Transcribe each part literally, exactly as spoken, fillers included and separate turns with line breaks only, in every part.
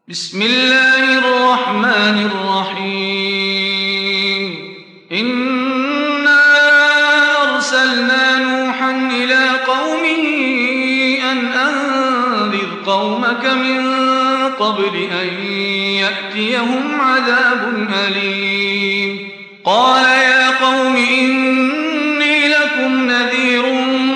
بسم الله الرحمن الرحيم إنا أرسلنا نوحا إلى قومه أن أنذر قومك من قبل أن يأتيهم عذاب أليم قال يا قوم إني لكم نذير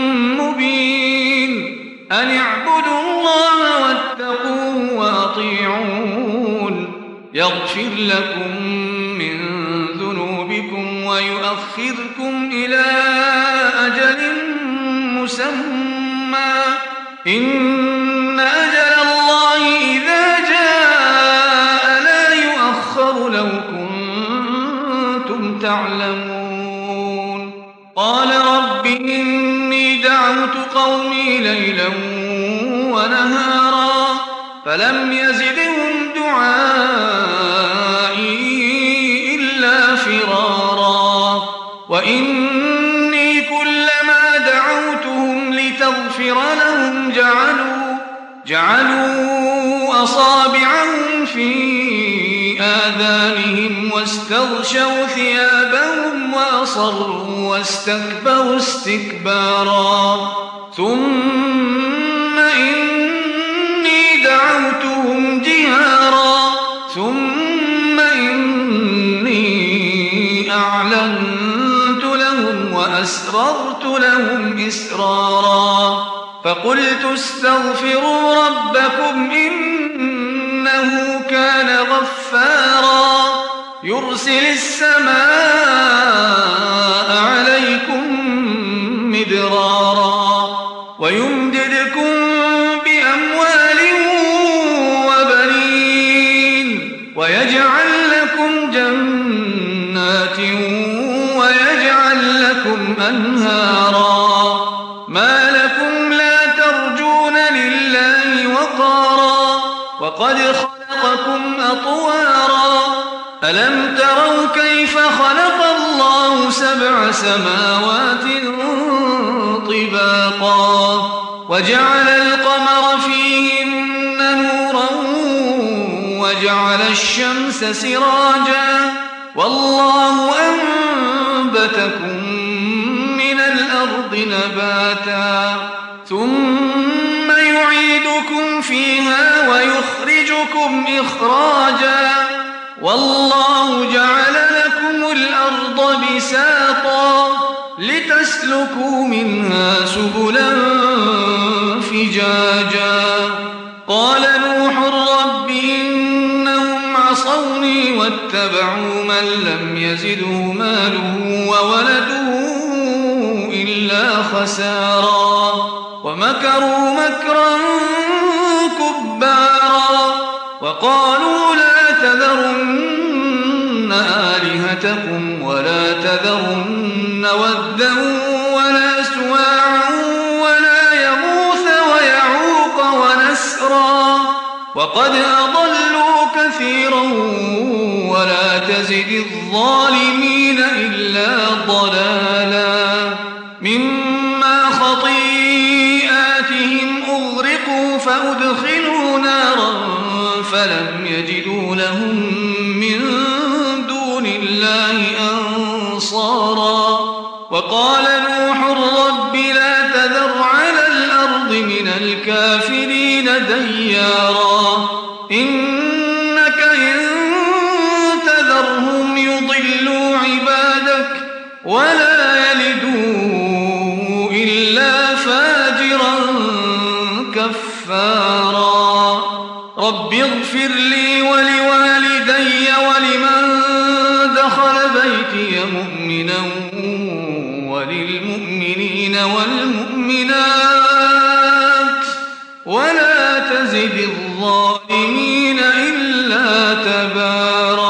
مبين أن اعبدوا الله واتقوه وأطيعون يغفر لكم من ذنوبكم ويؤخركم إلى أجل مسمى إن أجل الله إذا جاء لا يؤخر لو كنتم تعلمون قال رب إني دعوت قومي ليلا ونهارا فلم يزدهم دعائي إلا فرارا وإني كلما دعوتهم لتغفر لهم جعلوا جعلوا أصابعهم في آذانهم واستغشوا ثيابهم وأصروا واستكبروا استكبارا ثم إني دعوتهم جهارا ثم إني أعلنت لهم وأسررت لهم إسرارا فقلت استغفروا ربكم إنه كان غفارا يرسل السماء عليكم مدرارا ويمددكم بأموال وبنين ويجعل لكم جنات ويجعل لكم أنهارا ما لكم لا ترجون لله وقارا وقد خلقكم أطوارا ألم تروا كيف خلق الله سبع سماوات طباقا وجعل القمر فيهن نورا وجعل الشمس سراجا والله أنبتكم من الأرض نباتا ثم يعيدكم فيها ويخرجكم إخراجا والله جعل لكم الأرض بساطا لتسلكوا منها سبلا فجاجا قال نوح رب إنهم عصوني واتبعوا من لم يزده ماله وولده إلا خسارا ومكروا مكرا كبارا وقالوا لا تذرن آلهتكم ولا تذرن ودا ولا سواعا ولا يغوث ويعوق ونسرا وقد أضلوا كثيرا ولا تزد الظالمين إلا ضلالا مما خطيئاتهم أغرقوا فأدخلوا نارا فلم يجدوا لهم من دون الله أنصارا وقال نوح رب لا تذر على الأرض من الكافرين ديارا إنك إن تذرهم يضلوا عبادك ولا يلدوا إلا فاجرا كفارا رب اغفر لي ولوالدي ولمن دخل بيتي مؤمنا وللمؤمنين والمؤمنات ولا تزد الظالمين إلا تبارا